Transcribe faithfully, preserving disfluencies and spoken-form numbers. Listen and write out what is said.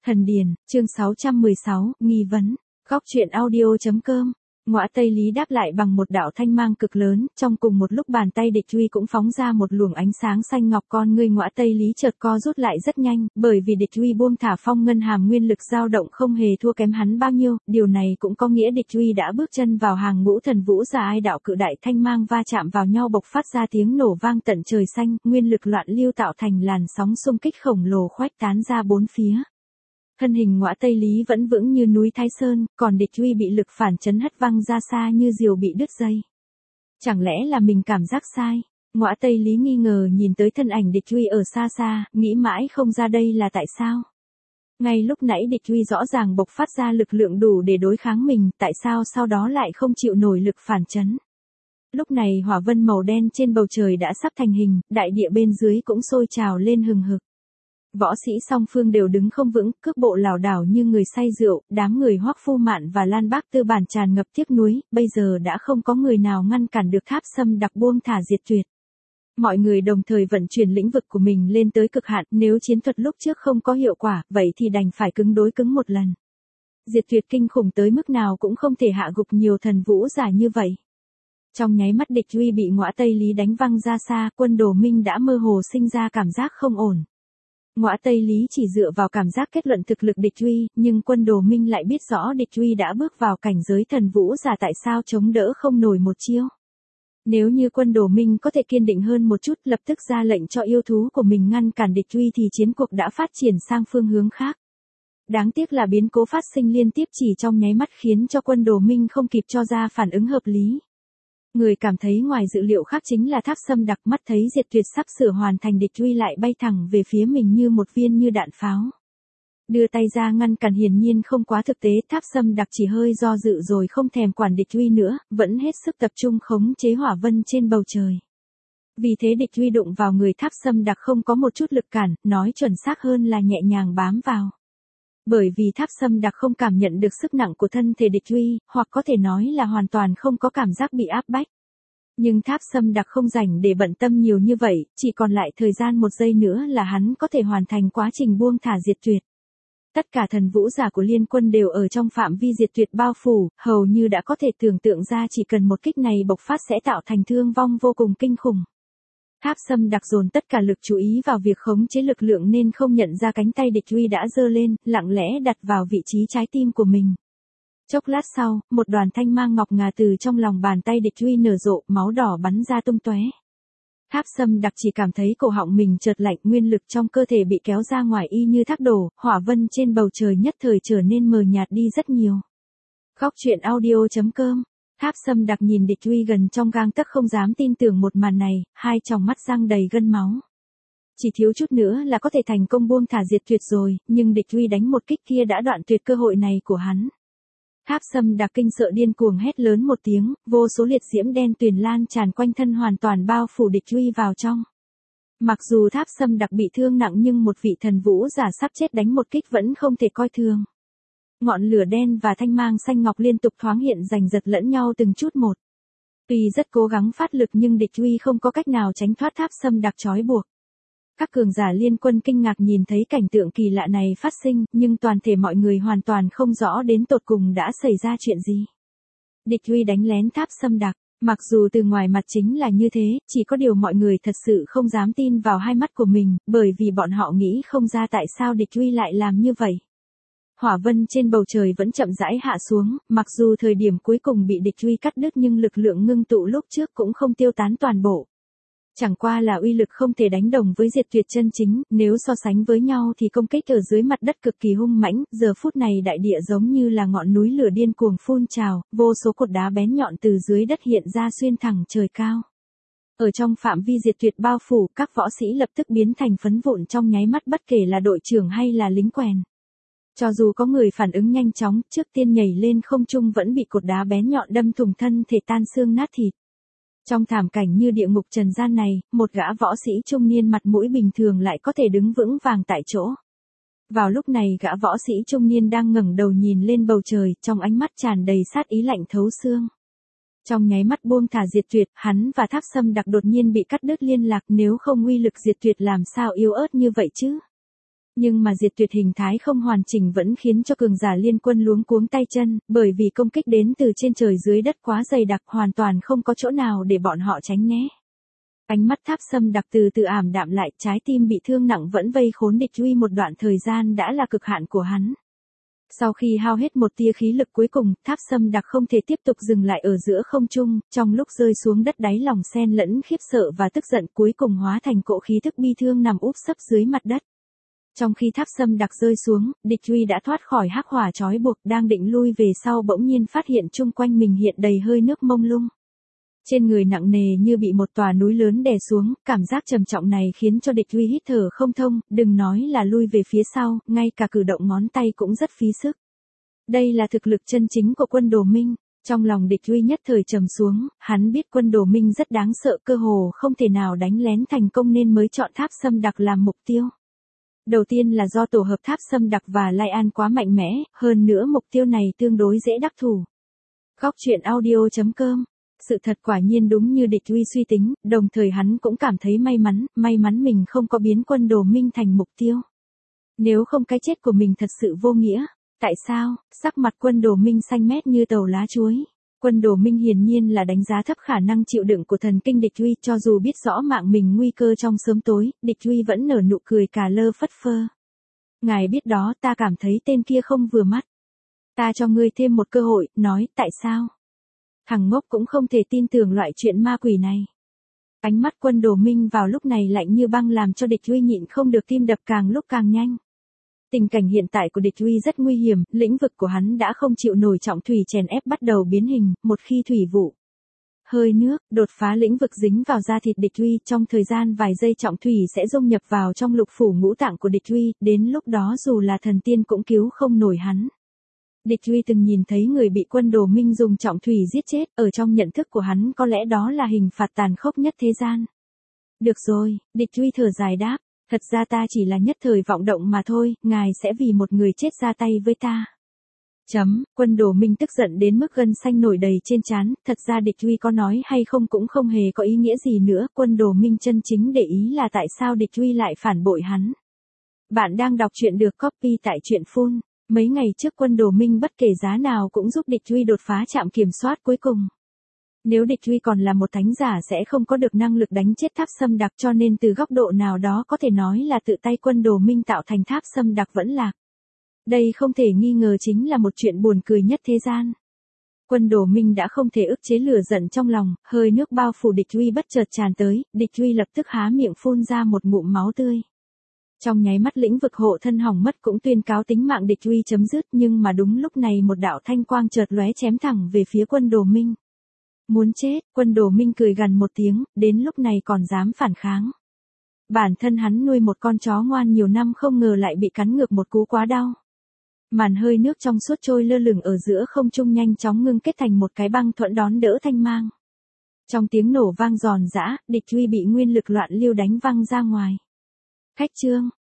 Thần Điền, chương sáu trăm mười sáu, nghi vấn. Góc truyện audio.com. Ngõa Tây Lý đáp lại bằng một đạo thanh mang cực lớn, trong cùng một lúc bàn tay địch uy cũng phóng ra một luồng ánh sáng xanh ngọc, con ngươi Ngõa Tây Lý chợt co rút lại rất nhanh, bởi vì địch uy buông thả phong ngân hàm nguyên lực dao động không hề thua kém hắn bao nhiêu, điều này cũng có nghĩa địch uy đã bước chân vào hàng ngũ thần vũ giả ai đạo cự đại thanh mang va chạm vào nhau bộc phát ra tiếng nổ vang tận trời xanh, nguyên lực loạn lưu tạo thành làn sóng xung kích khổng lồ khuếch tán ra bốn phía. Thân hình Ngõa Tây Lý vẫn vững như núi Thái Sơn, còn địch uy bị lực phản chấn hất văng ra xa như diều bị đứt dây. Chẳng lẽ là mình cảm giác sai? Ngõa Tây Lý nghi ngờ nhìn tới thân ảnh địch uy ở xa xa, nghĩ mãi không ra đây là tại sao. Ngay lúc nãy địch uy rõ ràng bộc phát ra lực lượng đủ để đối kháng mình, tại sao sau đó lại không chịu nổi lực phản chấn? Lúc này hỏa vân màu đen trên bầu trời đã sắp thành hình, đại địa bên dưới cũng sôi trào lên hừng hực. Võ sĩ song phương đều đứng không vững, cước bộ lảo đảo như người say rượu, đám người Hoắc Phu Mạn và Lan Bác Tư bản tràn ngập tiếc nuối, bây giờ đã không có người nào ngăn cản được Tháp Sâm Đặc buông thả diệt tuyệt. Mọi người đồng thời vận chuyển lĩnh vực của mình lên tới cực hạn, nếu chiến thuật lúc trước không có hiệu quả, vậy thì đành phải cứng đối cứng một lần. Diệt tuyệt kinh khủng tới mức nào cũng không thể hạ gục nhiều thần vũ giả như vậy. Trong nháy mắt địch uy bị Ngõa Tây Lý đánh văng ra xa, quân Đồ Minh đã mơ hồ sinh ra cảm giác không ổn. Ngõa Tây Lý chỉ dựa vào cảm giác kết luận thực lực địch uy, nhưng quân Đồ Minh lại biết rõ địch uy đã bước vào cảnh giới thần vũ giả tại sao chống đỡ không nổi một chiêu. Nếu như quân Đồ Minh có thể kiên định hơn một chút, lập tức ra lệnh cho yêu thú của mình ngăn cản địch uy thì chiến cuộc đã phát triển sang phương hướng khác. Đáng tiếc là biến cố phát sinh liên tiếp chỉ trong nháy mắt khiến cho quân Đồ Minh không kịp cho ra phản ứng hợp lý. Người cảm thấy ngoài dự liệu khác chính là Tháp Sâm Đặc, mắt thấy diệt tuyệt sắp sửa hoàn thành địch uy lại bay thẳng về phía mình như một viên như đạn pháo. Đưa tay ra ngăn cản hiển nhiên không quá thực tế, Tháp Sâm Đặc chỉ hơi do dự rồi không thèm quản địch uy nữa, vẫn hết sức tập trung khống chế hỏa vân trên bầu trời. Vì thế địch uy đụng vào người Tháp Sâm Đặc không có một chút lực cản, nói chuẩn xác hơn là nhẹ nhàng bám vào. Bởi vì Tháp Sâm Đặc không cảm nhận được sức nặng của thân thể địch uy, hoặc có thể nói là hoàn toàn không có cảm giác bị áp bách. Nhưng Tháp Sâm Đặc không rảnh để bận tâm nhiều như vậy, chỉ còn lại thời gian một giây nữa là hắn có thể hoàn thành quá trình buông thả diệt tuyệt. Tất cả thần vũ giả của liên quân đều ở trong phạm vi diệt tuyệt bao phủ, hầu như đã có thể tưởng tượng ra chỉ cần một kích này bộc phát sẽ tạo thành thương vong vô cùng kinh khủng. Tháp Sâm Đặc dồn tất cả lực chú ý vào việc khống chế lực lượng nên không nhận ra cánh tay địch uy đã giơ lên, lặng lẽ đặt vào vị trí trái tim của mình. Chốc lát sau, một đoàn thanh mang ngọc ngà từ trong lòng bàn tay địch uy nở rộ, máu đỏ bắn ra tung tóe. Tháp Sâm Đặc chỉ cảm thấy cổ họng mình chợt lạnh, nguyên lực trong cơ thể bị kéo ra ngoài y như thác đổ, hỏa vân trên bầu trời nhất thời trở nên mờ nhạt đi rất nhiều. Góc truyện audio.com. Tháp Sâm Đặc nhìn địch uy gần trong gang tấc không dám tin tưởng một màn này, hai tròng mắt răng đầy gân máu. Chỉ thiếu chút nữa là có thể thành công buông thả diệt tuyệt rồi, nhưng địch uy đánh một kích kia đã đoạn tuyệt cơ hội này của hắn. Tháp Sâm Đặc kinh sợ điên cuồng hét lớn một tiếng, vô số liệt diễm đen tuyền lan tràn quanh thân hoàn toàn bao phủ địch uy vào trong. Mặc dù Tháp Sâm Đặc bị thương nặng nhưng một vị thần vũ giả sắp chết đánh một kích vẫn không thể coi thường. Ngọn lửa đen và thanh mang xanh ngọc liên tục thoáng hiện giành giật lẫn nhau từng chút một. Tuy rất cố gắng phát lực nhưng địch uy không có cách nào tránh thoát Tháp Sâm Đặc trói buộc. Các cường giả liên quân kinh ngạc nhìn thấy cảnh tượng kỳ lạ này phát sinh, nhưng toàn thể mọi người hoàn toàn không rõ đến tột cùng đã xảy ra chuyện gì. Địch uy đánh lén Tháp Sâm Đặc, mặc dù từ ngoài mặt chính là như thế, chỉ có điều mọi người thật sự không dám tin vào hai mắt của mình, bởi vì bọn họ nghĩ không ra tại sao địch uy lại làm như vậy. Hỏa vân trên bầu trời vẫn chậm rãi hạ xuống, mặc dù thời điểm cuối cùng bị địch uy cắt đứt nhưng lực lượng ngưng tụ lúc trước cũng không tiêu tán toàn bộ. Chẳng qua là uy lực không thể đánh đồng với diệt tuyệt chân chính, nếu so sánh với nhau thì công kích ở dưới mặt đất cực kỳ hung mãnh, giờ phút này đại địa giống như là ngọn núi lửa điên cuồng phun trào, vô số cột đá bén nhọn từ dưới đất hiện ra xuyên thẳng trời cao. Ở trong phạm vi diệt tuyệt bao phủ, các võ sĩ lập tức biến thành phấn vụn trong nháy mắt bất kể là đội trưởng hay là lính quèn. Cho dù có người phản ứng nhanh chóng, trước tiên nhảy lên không trung vẫn bị cột đá bén nhọn đâm thủng thân thể tan xương nát thịt. Trong thảm cảnh như địa ngục trần gian này, một gã võ sĩ trung niên mặt mũi bình thường lại có thể đứng vững vàng tại chỗ. Vào lúc này gã võ sĩ trung niên đang ngẩng đầu nhìn lên bầu trời, trong ánh mắt tràn đầy sát ý lạnh thấu xương. Trong nháy mắt buông thả diệt tuyệt, hắn và Tháp Sâm Đặc đột nhiên bị cắt đứt liên lạc, nếu không uy lực diệt tuyệt làm sao yếu ớt như vậy chứ. Nhưng mà diệt tuyệt hình thái không hoàn chỉnh vẫn khiến cho cường giả liên quân luống cuống tay chân, bởi vì công kích đến từ trên trời dưới đất quá dày đặc hoàn toàn không có chỗ nào để bọn họ tránh né. Ánh mắt Tháp Sâm Đặc từ từ ảm đạm lại, trái tim bị thương nặng vẫn vây khốn địch uy một đoạn thời gian đã là cực hạn của hắn. Sau khi hao hết một tia khí lực cuối cùng, Tháp Sâm Đặc không thể tiếp tục dừng lại ở giữa không trung, trong lúc rơi xuống đất đáy lòng xen lẫn khiếp sợ và tức giận cuối cùng hóa thành cỗ khí thức bi thương nằm úp sấp dưới mặt đất. Trong khi Tháp Sâm Đặc rơi xuống, địch uy đã thoát khỏi hắc hỏa trói buộc, đang định lui về sau bỗng nhiên phát hiện chung quanh mình hiện đầy hơi nước mông lung. Trên người nặng nề như bị một tòa núi lớn đè xuống, cảm giác trầm trọng này khiến cho địch uy hít thở không thông, đừng nói là lui về phía sau, ngay cả cử động ngón tay cũng rất phí sức. Đây là thực lực chân chính của quân Đồ Minh. Trong lòng địch uy nhất thời trầm xuống, hắn biết quân Đồ Minh rất đáng sợ, cơ hồ không thể nào đánh lén thành công nên mới chọn Tháp Sâm Đặc làm mục tiêu. Đầu tiên là do tổ hợp Tháp Sâm Đặc và Lai An quá mạnh mẽ, hơn nữa mục tiêu này tương đối dễ đắc thủ. Góc truyện audio chấm com. Sự thật quả nhiên đúng như địch uy suy tính, đồng thời hắn cũng cảm thấy may mắn, may mắn mình không có biến quân Đồ Minh thành mục tiêu. Nếu không cái chết của mình thật sự vô nghĩa. Tại sao? Sắc mặt quân Đồ Minh xanh mét như tàu lá chuối. Quân Đồ Minh hiển nhiên là đánh giá thấp khả năng chịu đựng của thần kinh địch uy, cho dù biết rõ mạng mình nguy cơ trong sớm tối, địch uy vẫn nở nụ cười cà lơ phất phơ. Ngài biết đó, ta cảm thấy tên kia không vừa mắt. Ta cho ngươi thêm một cơ hội, nói, tại sao? Thằng ngốc cũng không thể tin tưởng loại chuyện ma quỷ này. Ánh mắt quân Đồ Minh vào lúc này lạnh như băng làm cho địch uy nhịn không được tim đập càng lúc càng nhanh. Tình cảnh hiện tại của địch uy rất nguy hiểm, lĩnh vực của hắn đã không chịu nổi trọng thủy chèn ép bắt đầu biến hình, một khi thủy vụ. Hơi nước, đột phá lĩnh vực dính vào da thịt địch uy, trong thời gian vài giây trọng thủy sẽ dung nhập vào trong lục phủ ngũ tạng của địch uy, đến lúc đó dù là thần tiên cũng cứu không nổi hắn. Địch uy từng nhìn thấy người bị quân Đồ Minh dùng trọng thủy giết chết, ở trong nhận thức của hắn có lẽ đó là hình phạt tàn khốc nhất thế gian. Được rồi, địch uy thở dài đáp, thật ra ta chỉ là nhất thời vọng động mà thôi, ngài sẽ vì một người chết ra tay với ta. Chấm, quân Đồ Minh tức giận đến mức gân xanh nổi đầy trên trán, thật ra địch uy có nói hay không cũng không hề có ý nghĩa gì nữa, quân Đồ Minh chân chính để ý là tại sao địch uy lại phản bội hắn. Bạn đang đọc truyện được copy tại truyện Full. Mấy ngày trước quân Đồ Minh bất kể giá nào cũng giúp địch uy đột phá trạm kiểm soát cuối cùng. Nếu địch uy còn là một thánh giả sẽ không có được năng lực đánh chết Tháp Sâm Đặc, cho nên từ góc độ nào đó có thể nói là tự tay quân Đồ Minh tạo thành Tháp Sâm Đặc vẫn lạc. Đây không thể nghi ngờ chính là một chuyện buồn cười nhất thế gian. Quân Đồ Minh đã không thể ức chế lửa giận trong lòng, hơi nước bao phủ địch uy bất chợt tràn tới, địch uy lập tức há miệng phun ra một ngụm máu tươi. Trong nháy mắt lĩnh vực hộ thân hỏng mất cũng tuyên cáo tính mạng địch uy chấm dứt, nhưng mà đúng lúc này một đạo thanh quang chợt lóe chém thẳng về phía quân Đồ Minh. Muốn chết, quân Đồ Minh cười gằn một tiếng, đến lúc này còn dám phản kháng. Bản thân hắn nuôi một con chó ngoan nhiều năm không ngờ lại bị cắn ngược một cú quá đau. Màn hơi nước trong suốt trôi lơ lửng ở giữa không trung nhanh chóng ngưng kết thành một cái băng thuẫn đón đỡ thanh mang. Trong tiếng nổ vang giòn giã, địch uy bị nguyên lực loạn lưu đánh văng ra ngoài. Khách trương,